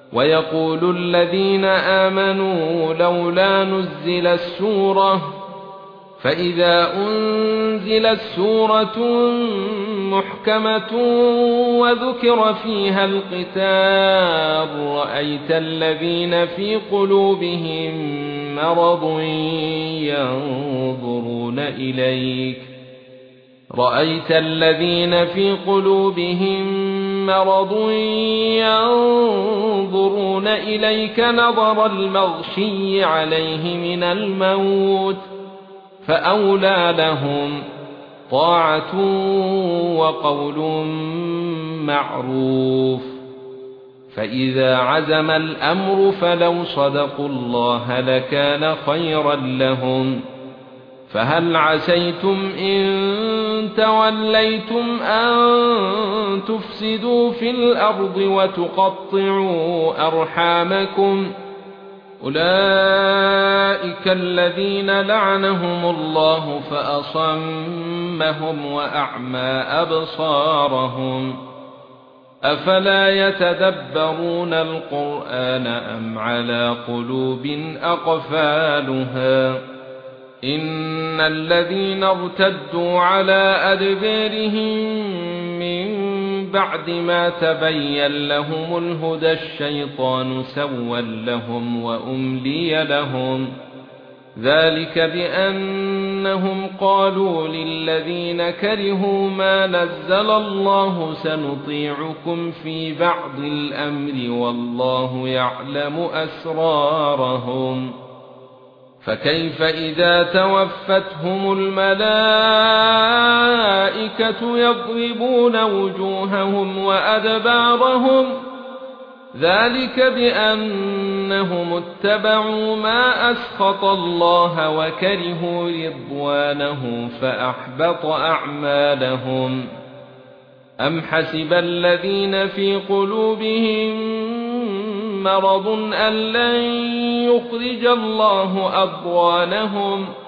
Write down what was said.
ويقول الذين آمنوا لولا نزلت سورة فإذا أنزلت سورة محكمة وذكر فيها القتال رأيت الذين في قلوبهم مرض ينظرون إليك نظر المغشي عليه من الموت فأولى لهم طاعة وقول معروف فإذا عزم الأمر فلو صدقوا الله لكان خيرا لهم فهل عسيتم إن توليتم أن تفسدوا في الأرض وتقطعوا أرحامكم أولئك الذين لعنهم الله فأصمهم وأعمى أبصارهم أفلا يتدبرون القرآن أم على قلوب أقفالها إن الذين ارتدوا على أدبارهم من بعد ما تبين لهم الهدى الشيطان سوى لهم وأملي لهم ذلك بأنهم قالوا للذين كرهوا ما نزل الله سنطيعكم في بعض الأمر والله يعلم أسرارهم فكيف إذا توفتهم الملائكة يضربون وجوههم وأدبارهم ذلك بأنهم اتبعوا ما أسخط الله وكرهوا رضوانه فأحبط أعمالهم أم حسب الذين في قلوبهم مرض أن لن يخرج الله أضغانهم